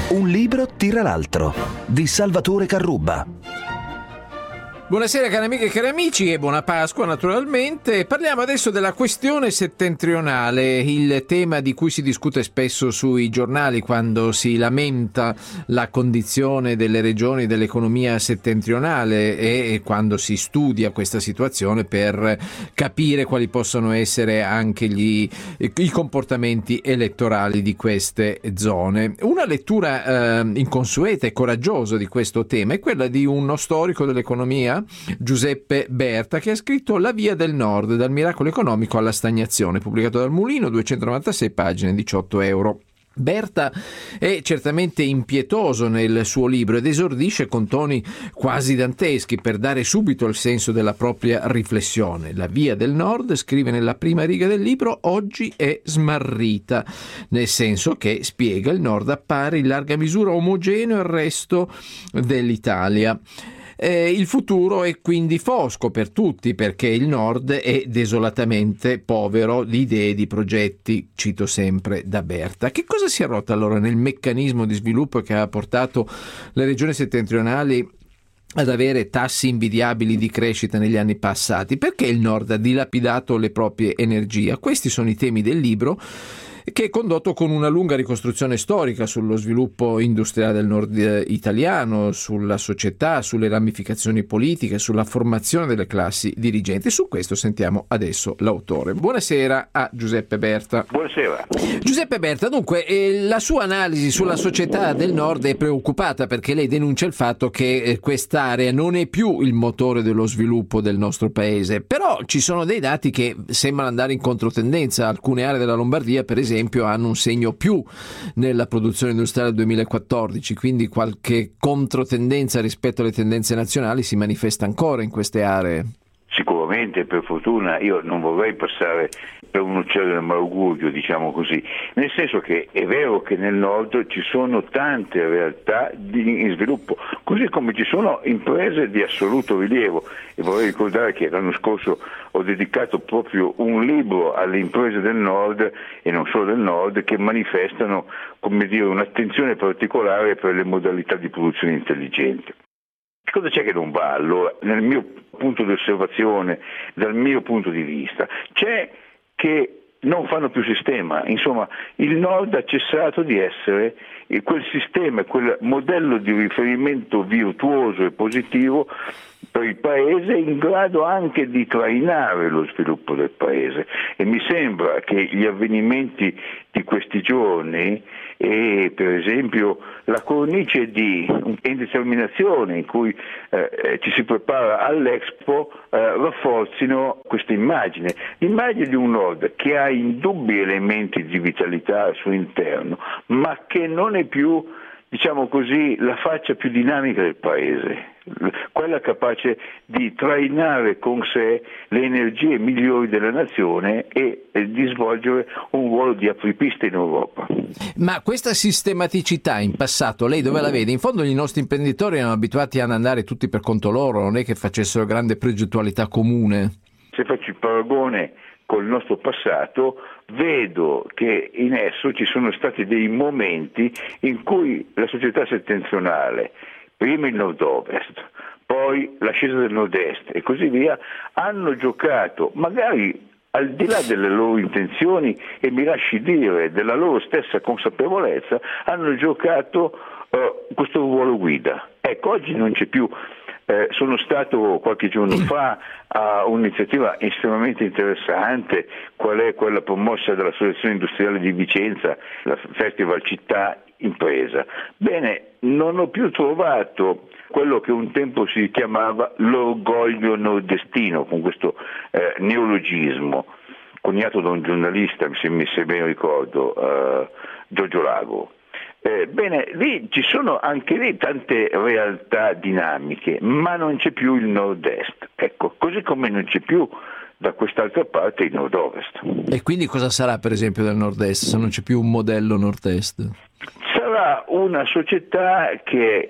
Un libro tira l'altro di Salvatore Carrubba. Buonasera cari amiche e cari amici e buona Pasqua naturalmente. Parliamo adesso della questione settentrionale, il tema di cui si discute spesso sui giornali quando si lamenta la condizione delle regioni dell'economia settentrionale e quando si studia questa situazione per capire quali possono essere anche i comportamenti elettorali di queste zone. Una lettura inconsueta e coraggiosa di questo tema è quella di uno storico dell'economia, Giuseppe Berta, che ha scritto La via del nord, dal miracolo economico alla stagnazione, pubblicato dal Mulino, 296 pagine, 18 euro. Berta è certamente impietoso nel suo libro ed esordisce con toni quasi danteschi per dare subito il senso della propria riflessione. La via del nord, scrive nella prima riga del libro, oggi è smarrita, nel senso che, spiega, il nord appare in larga misura omogeneo al resto dell'Italia. Il futuro è quindi fosco per tutti perché il nord è desolatamente povero di idee e di progetti, cito sempre da Berta. Che cosa si è rotto allora nel meccanismo di sviluppo che ha portato le regioni settentrionali ad avere tassi invidiabili di crescita negli anni passati? Perché il nord ha dilapidato le proprie energie? Questi sono i temi del libro, che è condotto con una lunga ricostruzione storica sullo sviluppo industriale del nord italiano, sulla società, sulle ramificazioni politiche, sulla formazione delle classi dirigenti. Su questo sentiamo adesso l'autore. Buonasera a Giuseppe Berta. Buonasera. Giuseppe Berta, dunque, la sua analisi sulla società del nord è preoccupata perché lei denuncia il fatto che quest'area non è più il motore dello sviluppo del nostro paese, però ci sono dei dati che sembrano andare in controtendenza. Alcune aree della Lombardia, per esempio, hanno un segno più nella produzione industriale del 2014, quindi qualche controtendenza rispetto alle tendenze nazionali si manifesta ancora in queste aree. Sicuramente, per fortuna, io non vorrei passare per un uccello del malaugurio, diciamo così, nel senso che è vero che nel nord ci sono tante realtà in sviluppo, così come ci sono imprese di assoluto rilievo, e vorrei ricordare che l'anno scorso ho dedicato proprio un libro alle imprese del nord e non solo del nord che manifestano, come dire, un'attenzione particolare per le modalità di produzione intelligente. Che cosa c'è che non va allora nel mio punto di osservazione, dal mio punto di vista? C'è che non fanno più sistema, insomma il nord ha cessato di essere quel sistema, quel modello di riferimento virtuoso e positivo per il paese, in grado anche di trainare lo sviluppo del paese, e mi sembra che gli avvenimenti di questi giorni e per esempio la cornice di indeterminazione in cui ci si prepara all'Expo rafforzino questa immagine, l'immagine di un nord che ha indubbi elementi di vitalità al suo interno, ma che non è più, diciamo così, la faccia più dinamica del paese, quella capace di trainare con sé le energie migliori della nazione e di svolgere un ruolo di apripista in Europa. Ma questa sistematicità in passato lei dove la vede? In fondo i nostri imprenditori erano abituati ad andare tutti per conto loro, non è che facessero grande progettualità comune. Se faccio il paragone col nostro passato, vedo che in esso ci sono stati dei momenti in cui la società settentrionale, prima il nord-ovest, poi l'ascesa del nord-est e così via, hanno giocato, magari al di là delle loro intenzioni e mi lasci dire della loro stessa consapevolezza, hanno giocato questo ruolo guida. Ecco, oggi non c'è più. Sono stato qualche giorno fa a un'iniziativa estremamente interessante, qual è quella promossa dall'Associazione Industriale di Vicenza, la Festival Città Impresa. Bene, non ho più trovato quello che un tempo si chiamava l'orgoglio nordestino, con questo neologismo, coniato da un giornalista, se ben ricordo, Giorgio Lago. Bene, lì ci sono anche lì tante realtà dinamiche, ma non c'è più il nord-est, ecco, così come non c'è più da quest'altra parte il nord-ovest. E quindi cosa sarà per esempio del nord-est se non c'è più un modello nord-est? Sarà una società che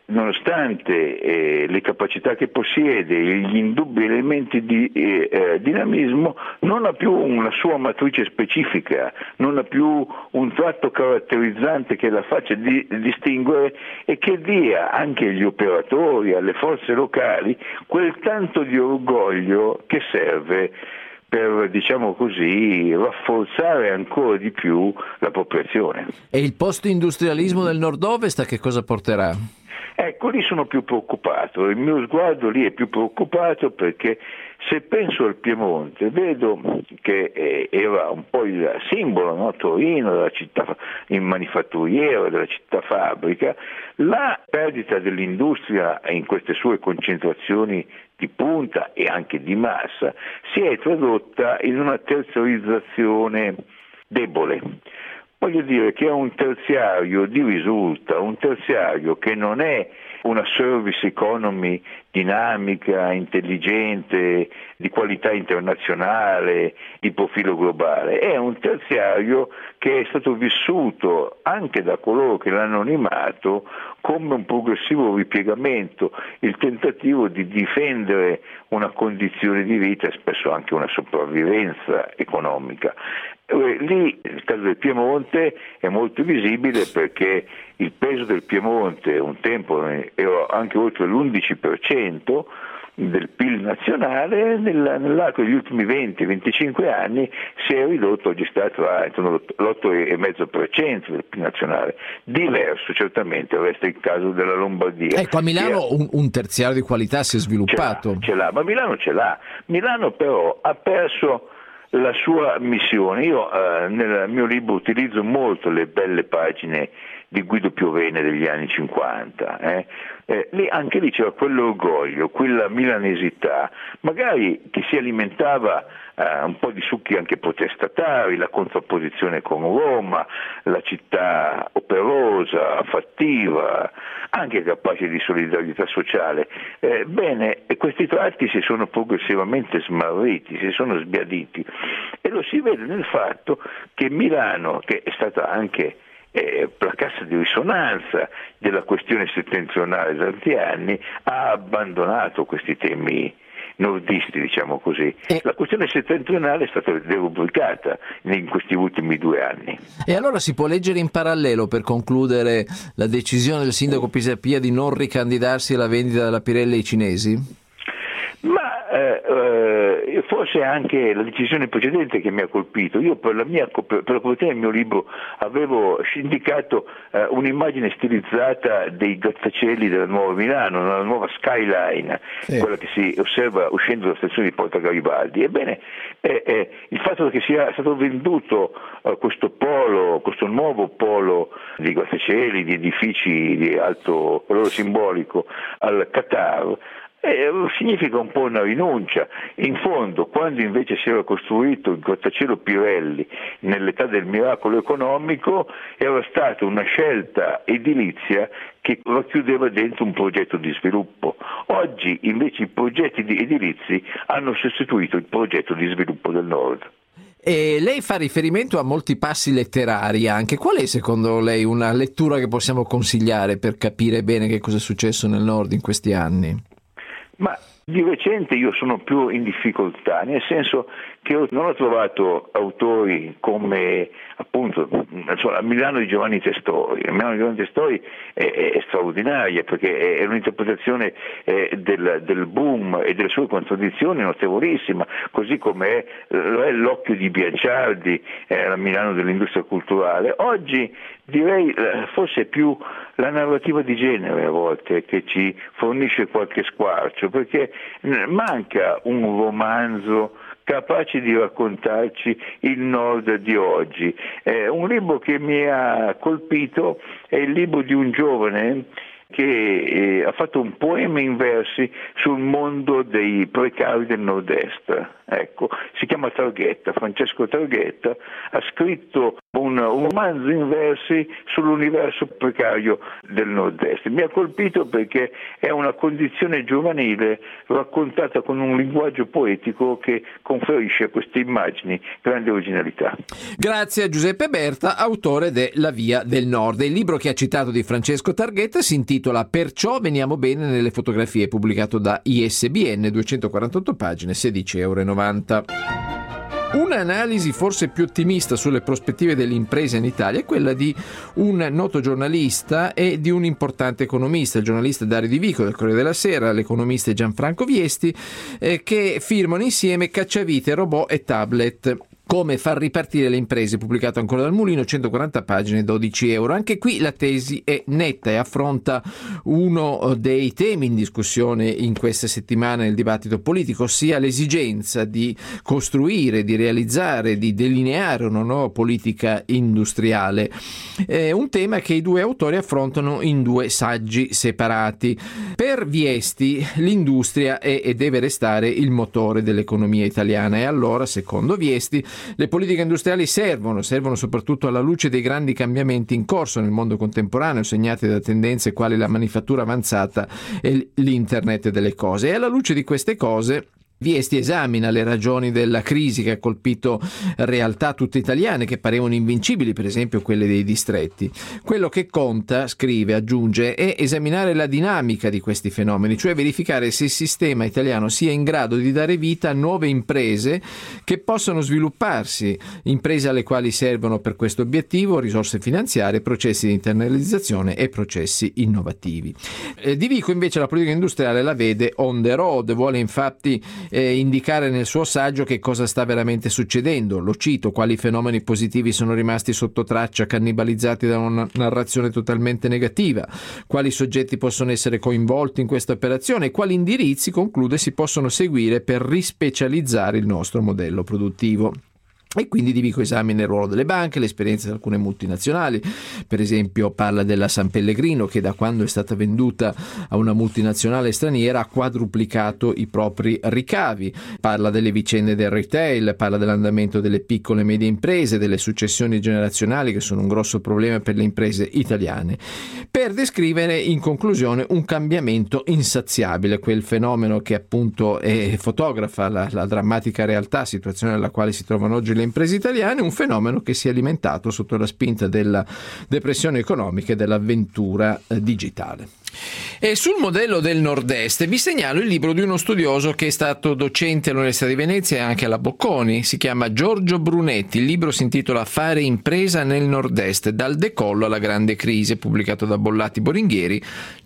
nonostante le capacità che possiede, gli indubbi elementi di dinamismo, non ha più una sua matrice specifica, non ha più un tratto caratterizzante che la faccia distinguere e che dia anche agli operatori, alle forze locali, quel tanto di orgoglio che serve per, diciamo così, rafforzare ancora di più la popolazione. E il post-industrialismo del nord-ovest a che cosa porterà? Ecco, lì sono più preoccupato, il mio sguardo lì è più preoccupato perché se penso al Piemonte vedo che era un po' il simbolo, no? Torino, della città manifatturiera, della città fabbrica, la perdita dell'industria in queste sue concentrazioni di punta e anche di massa si è tradotta in una terziarizzazione debole. Voglio dire che è un terziario di risulta, un terziario che non è una service economy dinamica, intelligente, di qualità internazionale, di profilo globale, è un terziario che è stato vissuto anche da coloro che l'hanno animato come un progressivo ripiegamento, il tentativo di difendere una condizione di vita e spesso anche una sopravvivenza economica. Lì il caso del Piemonte è molto visibile perché il peso del Piemonte un tempo era anche oltre l'11% del PIL nazionale, nell'arco degli ultimi 20-25 anni si è ridotto, oggi sta tra l'8,5% del PIL nazionale. Diverso certamente resta il caso della Lombardia. Ecco, a Milano un terziario di qualità si è sviluppato. Ce l'ha, ma Milano ce l'ha. Milano però ha perso la sua missione. Io nel mio libro utilizzo molto le belle pagine di Guido Piovene degli anni 50. Anche lì c'era quell'orgoglio, quella milanesità, magari che si alimentava un po' di succhi anche protestatari, la contrapposizione con Roma, la città operosa, fattiva, anche capace di solidarietà sociale. Bene, questi tratti si sono progressivamente smarriti, si sono sbiaditi e lo si vede nel fatto che Milano, che è stata anche la cassa di risonanza della questione settentrionale da tanti anni, ha abbandonato questi temi nordisti, diciamo così. La questione settentrionale è stata derubricata in questi ultimi 2 anni. E allora si può leggere in parallelo, per concludere, la decisione del sindaco Pisapia di non ricandidarsi alla vendita della Pirelli ai cinesi? Ma forse anche la decisione precedente che mi ha colpito. Io per la copertina del mio libro avevo indicato un'immagine stilizzata dei grattacieli della nuova Milano, la nuova skyline, quella che si osserva uscendo dalla stazione di Porta Garibaldi. Ebbene, il fatto che sia stato venduto questo nuovo polo di grattacieli, di edifici di alto valore simbolico al Qatar, significa un po' una rinuncia. In fondo, quando invece si era costruito il grattacielo Pirelli nell'età del miracolo economico, era stata una scelta edilizia che racchiudeva dentro un progetto di sviluppo. Oggi invece i progetti edilizi hanno sostituito il progetto di sviluppo del Nord. E lei fa riferimento a molti passi letterari anche. Qual è secondo lei una lettura che possiamo consigliare per capire bene che cosa è successo nel Nord in questi anni? Ma di recente io sono più in difficoltà, nel senso che non ho trovato autori come appunto Milano di Giovanni Testori. Milano di Giovanni Testori è straordinaria perché è un'interpretazione del boom e delle sue contraddizioni notevolissima, così come è l'occhio di Bianciardi, la Milano dell'industria culturale. Oggi direi forse più la narrativa di genere a volte che ci fornisce qualche squarcio, perché manca un romanzo capace di raccontarci il Nord di oggi. Un libro che mi ha colpito è il libro di un giovane che ha fatto un poema in versi sul mondo dei precari del Nord-Est. Ecco, si chiama Targhetta, Francesco Targhetta, ha scritto un romanzo in versi sull'universo precario del Nord-Est. Mi ha colpito perché è una condizione giovanile raccontata con un linguaggio poetico che conferisce a queste immagini grande originalità. Grazie a Giuseppe Berta, autore de La Via del Nord. Il libro che ha citato di Francesco Targhetta si intitola Perciò veniamo bene nelle fotografie, pubblicato da ISBN, 248 pagine, €16,90. Un'analisi forse più ottimista sulle prospettive dell'impresa in Italia è quella di un noto giornalista e di un importante economista, il giornalista Dario Di Vico del Corriere della Sera, l'economista Gianfranco Viesti, che firmano insieme Cacciavite, robot e tablet. Come far ripartire le imprese, pubblicato ancora dal Mulino, 140 pagine, €12. Anche qui la tesi è netta e affronta uno dei temi in discussione in queste settimane nel dibattito politico, ossia l'esigenza di costruire, di realizzare, di delineare una nuova politica industriale. Un tema che i due autori affrontano in due saggi separati. Per Viesti l'industria è e deve restare il motore dell'economia italiana e allora, secondo Viesti, le politiche industriali servono soprattutto alla luce dei grandi cambiamenti in corso nel mondo contemporaneo, segnati da tendenze quali la manifattura avanzata e l'internet delle cose. E alla luce di queste cose Viesti esamina le ragioni della crisi che ha colpito realtà tutte italiane che parevano invincibili, per esempio quelle dei distretti. Quello che conta, scrive, aggiunge, è esaminare la dinamica di questi fenomeni, cioè verificare se il sistema italiano sia in grado di dare vita a nuove imprese che possano svilupparsi, imprese alle quali servono per questo obiettivo risorse finanziarie, processi di internalizzazione e processi innovativi. Di Vico invece la politica industriale la vede on the road, vuole infatti indicare nel suo saggio che cosa sta veramente succedendo. Lo cito: quali fenomeni positivi sono rimasti sotto traccia, cannibalizzati da una narrazione totalmente negativa, quali soggetti possono essere coinvolti in questa operazione e quali indirizzi, conclude, si possono seguire per rispecializzare il nostro modello produttivo. E quindi Di Vico esamina il ruolo delle banche, l'esperienza di alcune multinazionali, per esempio parla della San Pellegrino che da quando è stata venduta a una multinazionale straniera ha quadruplicato i propri ricavi, parla delle vicende del retail, parla dell'andamento delle piccole e medie imprese, delle successioni generazionali che sono un grosso problema per le imprese italiane, per descrivere in conclusione un cambiamento insaziabile, quel fenomeno che appunto fotografa la drammatica realtà, situazione nella quale si trovano oggi le imprese italiane, un fenomeno che si è alimentato sotto la spinta della depressione economica e dell'avventura digitale. E sul modello del Nord-Est vi segnalo il libro di uno studioso che è stato docente all'Università di Venezia e anche alla Bocconi, si chiama Giorgio Brunetti, il libro si intitola Fare impresa nel Nord-Est, dal decollo alla grande crisi, pubblicato da Bollati Boringhieri,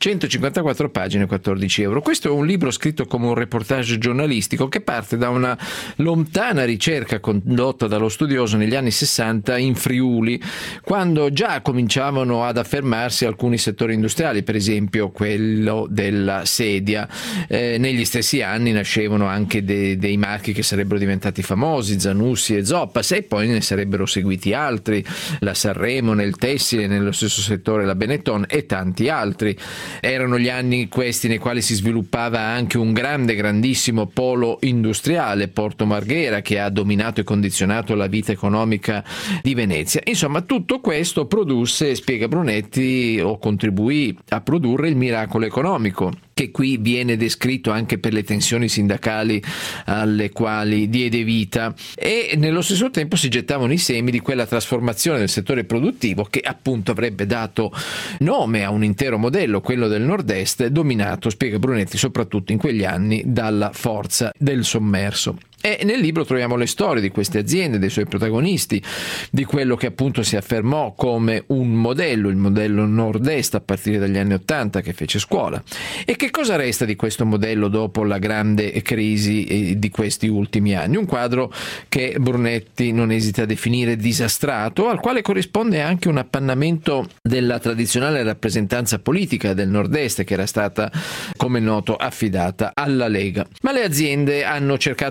154 pagine, €14. Questo è un libro scritto come un reportage giornalistico che parte da una lontana ricerca condotta dallo studioso negli anni 60 in Friuli, quando già cominciavano ad affermarsi alcuni settori industriali, per esempio quello della sedia. Negli stessi anni nascevano anche dei marchi che sarebbero diventati famosi, Zanussi e Zoppas, e poi ne sarebbero seguiti altri, la Sanremo nel tessile, nello stesso settore la Benetton e tanti altri. Erano gli anni questi nei quali si sviluppava anche un grandissimo polo industriale, Porto Marghera, che ha dominato e condizionato la vita economica di Venezia. Insomma, tutto questo produsse, spiega Brunetti, o contribuì a produrre il miracolo economico, che qui viene descritto anche per le tensioni sindacali alle quali diede vita, e nello stesso tempo si gettavano i semi di quella trasformazione del settore produttivo che appunto avrebbe dato nome a un intero modello, quello del Nord-Est, dominato, spiega Brunetti, soprattutto in quegli anni dalla forza del sommerso. E nel libro troviamo le storie di queste aziende, dei suoi protagonisti, di quello che appunto si affermò come un modello, il modello Nord-Est a partire dagli anni '80 che fece scuola. E che cosa resta di questo modello dopo la grande crisi di questi ultimi anni? Un quadro che Brunetti non esita a definire disastrato, al quale corrisponde anche un appannamento della tradizionale rappresentanza politica del Nord-Est, che era stata, come noto, affidata alla Lega. Ma le aziende hanno cercato di reagire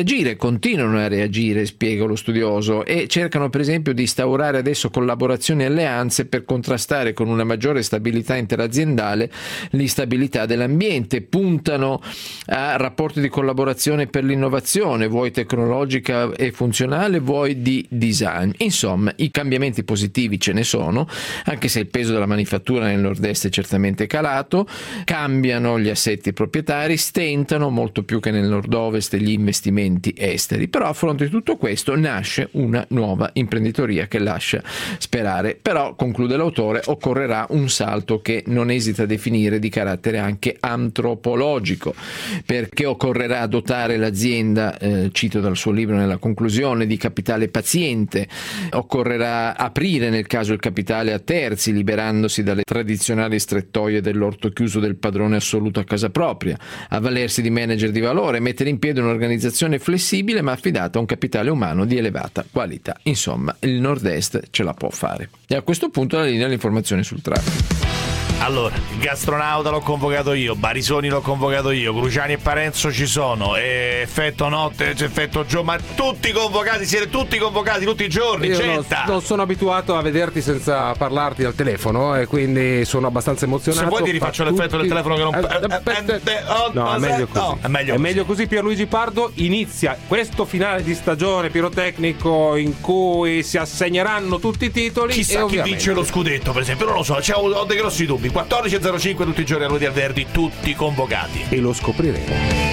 reagire, continuano a reagire, spiega lo studioso, e cercano per esempio di instaurare adesso collaborazioni e alleanze per contrastare con una maggiore stabilità interaziendale l'instabilità dell'ambiente. Puntano a rapporti di collaborazione per l'innovazione, vuoi tecnologica e funzionale, vuoi di design. Insomma, i cambiamenti positivi ce ne sono, anche se il peso della manifattura nel nord-est è certamente calato. Cambiano gli assetti proprietari, stentano molto più che nel nord-ovest gli investimenti esteri, però a fronte di tutto questo nasce una nuova imprenditoria che lascia sperare. Però, conclude l'autore, occorrerà un salto che non esita a definire di carattere anche antropologico, perché occorrerà dotare l'azienda, cito dal suo libro nella conclusione, di capitale paziente, occorrerà aprire nel caso il capitale a terzi, liberandosi dalle tradizionali strettoie dell'orto chiuso del padrone assoluto a casa propria, avvalersi di manager di valore, mettere in piedi un'organizzazizione flessibile ma affidata a un capitale umano di elevata qualità. Insomma, il nord-est ce la può fare. E a questo punto la linea all'informazione sul traffico. Allora, il gastronauta l'ho convocato io, Barisoni l'ho convocato io, Cruciani e Parenzo ci sono, effetto notte, effetto giorno, ma tutti convocati, siete tutti convocati tutti i giorni. Io non sono abituato a vederti senza parlarti al telefono e quindi sono abbastanza emozionato. Se vuoi ti rifaccio l'effetto del telefono che non... No, è meglio così. No, è meglio così. Pierluigi Pardo, inizia questo finale di stagione pirotecnico in cui si assegneranno tutti i titoli. Chissà chi vince lo scudetto, per esempio, non lo so, ho dei grossi dubbi. 14.05 tutti i giorni a Rudi al Verdi, tutti convocati. E lo scopriremo.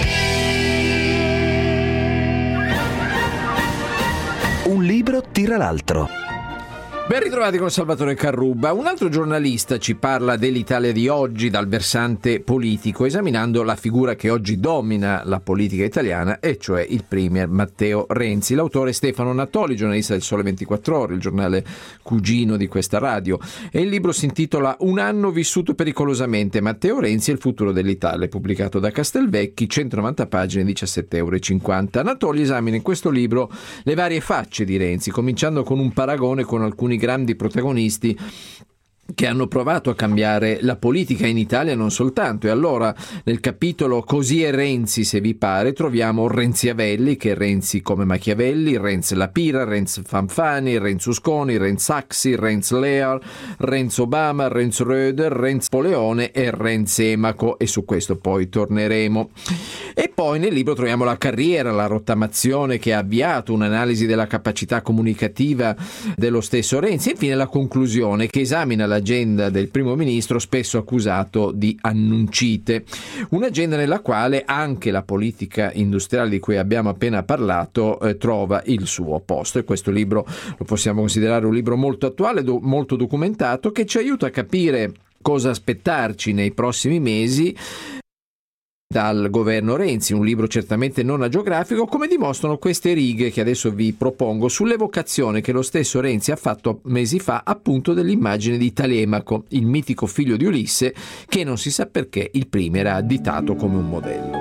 Un libro tira l'altro. Ben ritrovati con Salvatore Carrubba. Un altro giornalista ci parla dell'Italia di oggi dal versante politico, esaminando la figura che oggi domina la politica italiana, e cioè il premier Matteo Renzi. L'autore è Stefano Natoli, giornalista del Sole 24 Ore, il giornale cugino di questa radio, e il libro si intitola Un anno vissuto pericolosamente, Matteo Renzi e il futuro dell'Italia, pubblicato da Castelvecchi, 190 pagine, 17,50 €. Natoli esamina in questo libro le varie facce di Renzi, cominciando con un paragone con alcuni grandi protagonisti che hanno provato a cambiare la politica in Italia, non soltanto. E allora nel capitolo Così è Renzi se vi pare troviamo Renziavelli, che è Renzi come Machiavelli, Renzi Lapira, Renzi Fanfani, Renzi Usconi, Renzi Saxi, Renzi Lear, Renzi Obama, Renzi Röder, Renzi Poleone e Renzi Emaco, e su questo poi torneremo. E poi nel libro troviamo la carriera, la rottamazione che ha avviato, un'analisi della capacità comunicativa dello stesso Renzi, e infine la conclusione che esamina l'agenda del primo ministro, spesso accusato di annuncite, un'agenda nella quale anche la politica industriale di cui abbiamo appena parlato trova il suo posto. E questo libro lo possiamo considerare un libro molto attuale, molto documentato, che ci aiuta a capire cosa aspettarci nei prossimi mesi dal governo Renzi. Un libro certamente non agiografico, come dimostrano queste righe che adesso vi propongo sull'evocazione che lo stesso Renzi ha fatto mesi fa appunto dell'immagine di Telemaco, il mitico figlio di Ulisse, che non si sa perché il premier ha additato come un modello.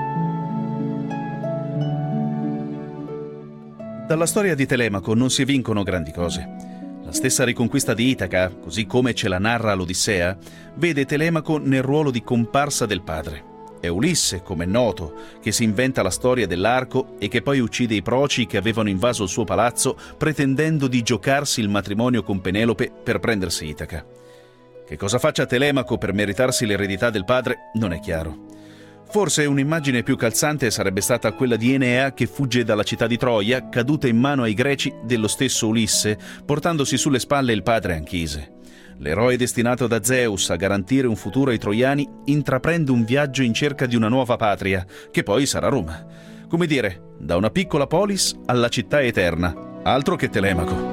Dalla storia di Telemaco non si evincono grandi cose. La stessa riconquista di Itaca, così come ce la narra l'Odissea, vede Telemaco nel ruolo di comparsa del padre. È Ulisse, come è noto, che si inventa la storia dell'arco e che poi uccide i proci che avevano invaso il suo palazzo pretendendo di giocarsi il matrimonio con Penelope per prendersi Itaca. Che cosa faccia Telemaco per meritarsi l'eredità del padre non è chiaro. Forse un'immagine più calzante sarebbe stata quella di Enea che fugge dalla città di Troia, caduta in mano ai greci dello stesso Ulisse, portandosi sulle spalle il padre Anchise. L'eroe destinato da Zeus a garantire un futuro ai troiani intraprende un viaggio in cerca di una nuova patria, che poi sarà Roma. Come dire, da una piccola polis alla città eterna, altro che Telemaco.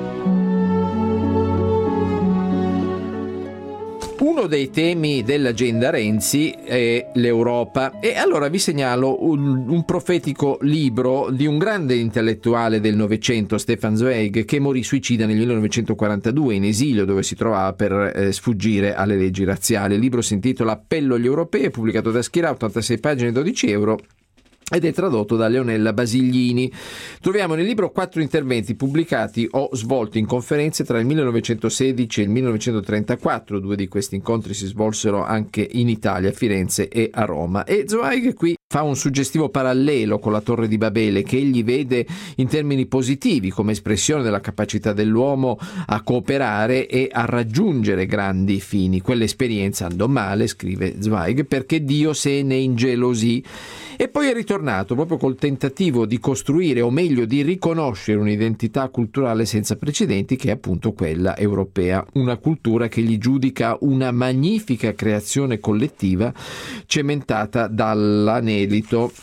Uno dei temi dell'agenda Renzi è l'Europa, e allora vi segnalo un profetico libro di un grande intellettuale del Novecento, Stefan Zweig, che morì suicida nel 1942 in esilio, dove si trovava per sfuggire alle leggi razziali. Il libro si intitola Appello agli europei, è pubblicato da Schirà, 86 pagine, 12 €. Ed è tradotto da Leonella Basiglini. Troviamo nel libro 4 interventi pubblicati o svolti in conferenze tra il 1916 e il 1934. 2 di questi incontri si svolsero anche in Italia, a Firenze e a Roma. E Zweig qui fa un suggestivo parallelo con la Torre di Babele, che egli vede in termini positivi come espressione della capacità dell'uomo a cooperare e a raggiungere grandi fini. Quell'esperienza andò male, scrive Zweig, perché Dio se ne ingelosì, e poi è ritornato proprio col tentativo di costruire, o meglio di riconoscere, un'identità culturale senza precedenti, che è appunto quella europea, una cultura che gli giudica una magnifica creazione collettiva cementata dall'anelito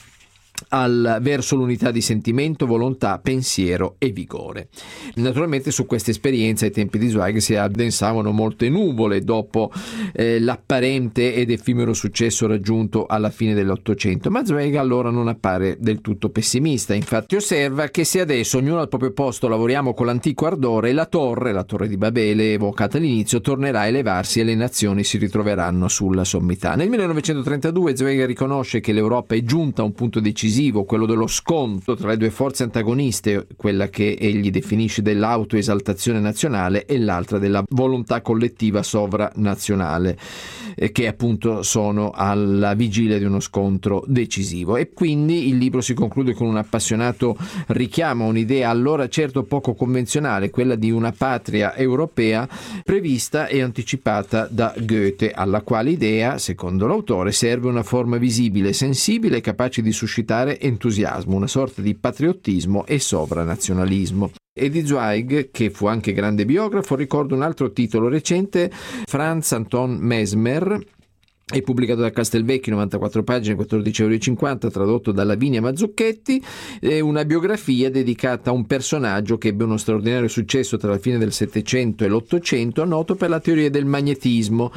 verso l'unità di sentimento, volontà, pensiero e vigore. Naturalmente su questa esperienza ai tempi di Zweig si addensavano molte nuvole dopo l'apparente ed effimero successo raggiunto alla fine dell'Ottocento, ma Zweig allora non appare del tutto pessimista. Infatti osserva che se adesso ognuno al proprio posto lavoriamo con l'antico ardore, la torre di Babele evocata all'inizio tornerà a elevarsi e le nazioni si ritroveranno sulla sommità. Nel 1932 Zweig riconosce che l'Europa è giunta a un punto decisivo, quello dello scontro tra le due forze antagoniste, quella che egli definisce dell'autoesaltazione nazionale e l'altra della volontà collettiva sovranazionale, che appunto sono alla vigilia di uno scontro decisivo. E quindi il libro si conclude con un appassionato richiamo a un'idea allora certo poco convenzionale, quella di una patria europea prevista e anticipata da Goethe, alla quale idea, secondo l'autore, serve una forma visibile, sensibile e capace di suscitare entusiasmo, una sorta di patriottismo e sovranazionalismo. E di Zweig, che fu anche grande biografo, ricordo un altro titolo recente, Franz Anton Mesmer, è pubblicato da Castelvecchi, 94 pagine, 14,50 €, tradotto da Lavinia Mazzucchetti. È una biografia dedicata a un personaggio che ebbe uno straordinario successo tra la fine del Settecento e l'Ottocento, noto per la teoria del magnetismo,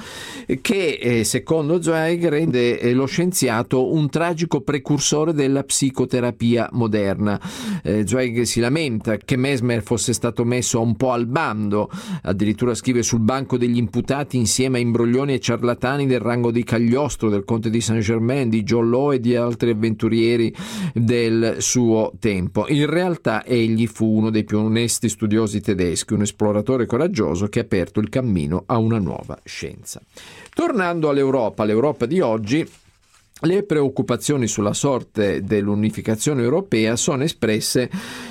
che secondo Zweig rende lo scienziato un tragico precursore della psicoterapia moderna. Zweig si lamenta che Mesmer fosse stato messo un po' al bando, addirittura scrive sul banco degli imputati insieme a imbroglioni e ciarlatani del rango di Cagliostro, del conte di Saint-Germain, di Jollot e di altri avventurieri del suo tempo. In realtà egli fu uno dei più onesti studiosi tedeschi, un esploratore coraggioso che ha aperto il cammino a una nuova scienza. Tornando l'Europa di oggi, le preoccupazioni sulla sorte dell'unificazione europea sono espresse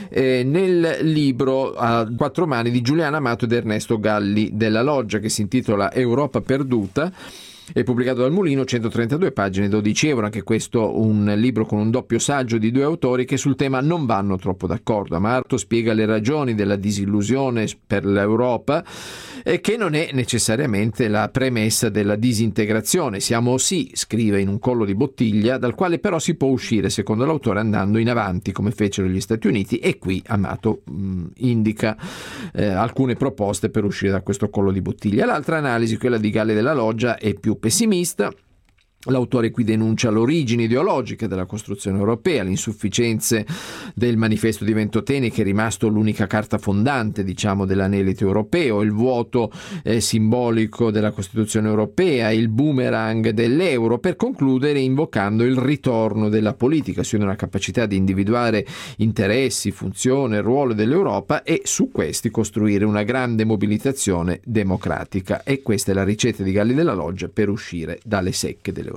nel libro a 4 mani di Giuliano Amato ed Ernesto Galli della Loggia, che si intitola Europa perduta. È pubblicato dal Mulino, 132 pagine, 12 €. Anche questo un libro con un doppio saggio di 2 autori che sul tema non vanno troppo d'accordo. Amato spiega le ragioni della disillusione per l'Europa, che non è necessariamente la premessa della disintegrazione. Siamo sì, scrive, in un collo di bottiglia dal quale però si può uscire, secondo l'autore, andando in avanti come fecero gli Stati Uniti, e qui Amato indica alcune proposte per uscire da questo collo di bottiglia. L'altra analisi, quella di Galli della Loggia, è più pessimista. L'autore qui denuncia l'origine ideologica della costruzione europea, le insufficienze del manifesto di Ventotene, che è rimasto l'unica carta fondante, dell'anelito europeo, il vuoto simbolico della Costituzione europea, il boomerang dell'euro, per concludere invocando il ritorno della politica, ossia una capacità di individuare interessi, funzione e ruolo dell'Europa e su questi costruire una grande mobilitazione democratica. E questa è la ricetta di Galli della Loggia per uscire dalle secche dell'Europa.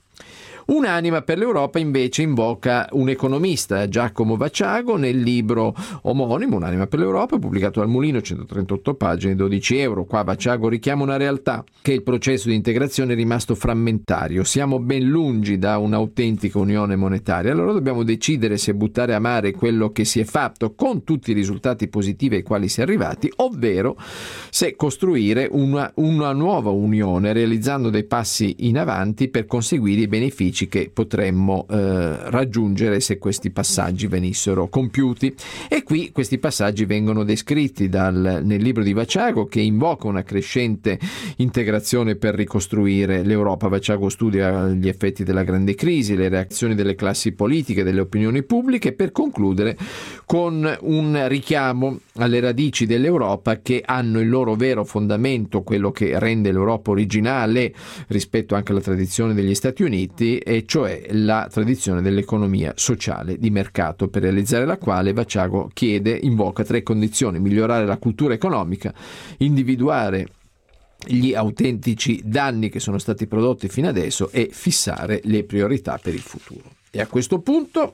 Un'anima per l'Europa invece invoca un economista, Giacomo Vaciago, nel libro omonimo Un'anima per l'Europa, pubblicato al Mulino, 138 pagine, 12 €. Qua Vaciago richiama una realtà, che il processo di integrazione è rimasto frammentario. Siamo ben lungi da un'autentica unione monetaria. Allora dobbiamo decidere se buttare a mare quello che si è fatto con tutti i risultati positivi ai quali si è arrivati, ovvero se costruire una nuova unione, realizzando dei passi in avanti per conseguire i benefici che potremmo raggiungere se questi passaggi venissero compiuti. E qui questi passaggi vengono descritti nel libro di Vaciago, che invoca una crescente integrazione per ricostruire l'Europa. Vaciago studia gli effetti della grande crisi, le reazioni delle classi politiche, delle opinioni pubbliche, per concludere con un richiamo alle radici dell'Europa, che hanno il loro vero fondamento, quello che rende l'Europa originale rispetto anche alla tradizione degli Stati Uniti, e cioè la tradizione dell'economia sociale di mercato, per realizzare la quale Vaciago invoca 3 condizioni: migliorare la cultura economica, individuare gli autentici danni che sono stati prodotti fino adesso e fissare le priorità per il futuro. E a questo punto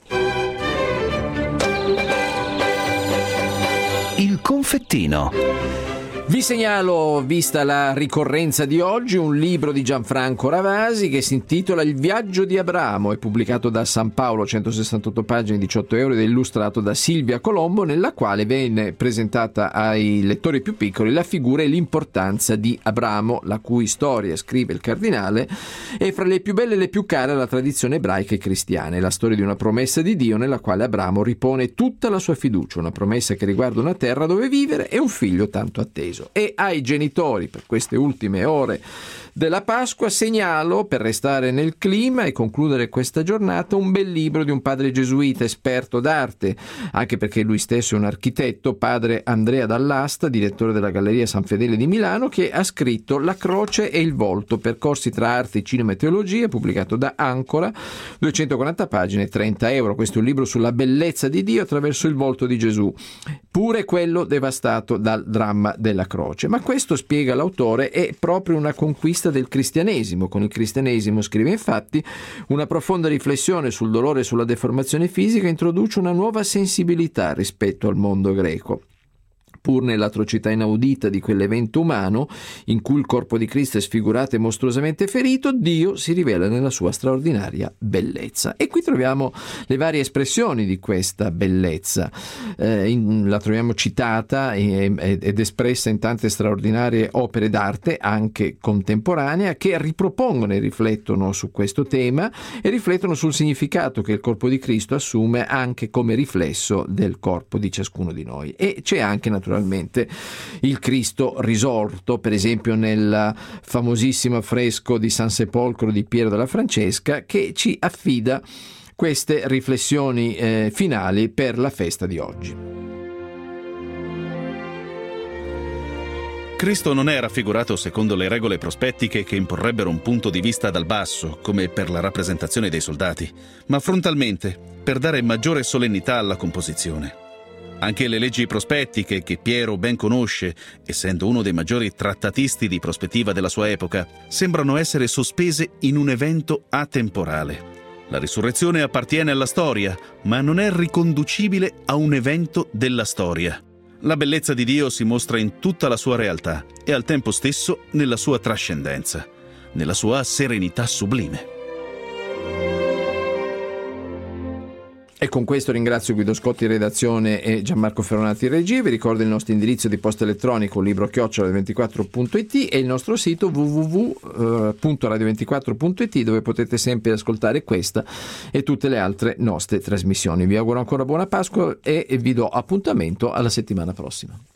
Il confettino. vi segnalo, vista la ricorrenza di oggi, un libro di Gianfranco Ravasi che si intitola Il viaggio di Abramo, è pubblicato da San Paolo, 168 pagine, 18 euro, ed è illustrato da Silvia Colombo, nella quale viene presentata ai lettori più piccoli la figura e l'importanza di Abramo, la cui storia, scrive il cardinale, è fra le più belle e le più care alla tradizione ebraica e cristiana. È la storia di una promessa di Dio nella quale Abramo ripone tutta la sua fiducia, una promessa che riguarda una terra dove vivere e un figlio tanto atteso. E ai genitori, per queste ultime ore della Pasqua, segnalo, per restare nel clima e concludere questa giornata, un bel libro di un padre gesuita esperto d'arte, anche perché lui stesso è un architetto, padre Andrea Dall'Asta, direttore della Galleria San Fedele di Milano, che ha scritto La croce e il volto, percorsi tra arte, cinema e teologia, pubblicato da Ancora, 240 pagine, 30 euro. Questo è un libro sulla bellezza di Dio attraverso il volto di Gesù, pure quello devastato dal dramma della croce. Ma questo, spiega l'autore, è proprio una conquista del cristianesimo. Con il cristianesimo, scrive infatti, una profonda riflessione sul dolore e sulla deformazione fisica introduce una nuova sensibilità rispetto al mondo greco. Pur nell'atrocità inaudita di quell'evento umano in cui il corpo di Cristo è sfigurato e mostruosamente ferito, Dio si rivela nella sua straordinaria bellezza. E qui troviamo le varie espressioni di questa bellezza. La troviamo citata ed espressa in tante straordinarie opere d'arte, anche contemporanea, che ripropongono e riflettono su questo tema e riflettono sul significato che il corpo di Cristo assume anche come riflesso del corpo di ciascuno di noi. E c'è anche naturalmente il Cristo risorto, per esempio nel famosissimo affresco di San Sepolcro di Piero della Francesca, che ci affida queste riflessioni finali per la festa di oggi. Cristo non è raffigurato secondo le regole prospettiche che imporrebbero un punto di vista dal basso, come per la rappresentazione dei soldati, ma frontalmente, per dare maggiore solennità alla composizione. Anche le leggi prospettiche, che Piero ben conosce, essendo uno dei maggiori trattatisti di prospettiva della sua epoca, sembrano essere sospese in un evento atemporale. La risurrezione appartiene alla storia, ma non è riconducibile a un evento della storia. La bellezza di Dio si mostra in tutta la sua realtà e al tempo stesso nella sua trascendenza, nella sua serenità sublime. E con questo ringrazio Guido Scotti, redazione, e Gianmarco Ferronati, regia. Vi ricordo il nostro indirizzo di posta elettronico libro@radio24.it e il nostro sito www.radio24.it, dove potete sempre ascoltare questa e tutte le altre nostre trasmissioni. Vi auguro ancora buona Pasqua e vi do appuntamento alla settimana prossima.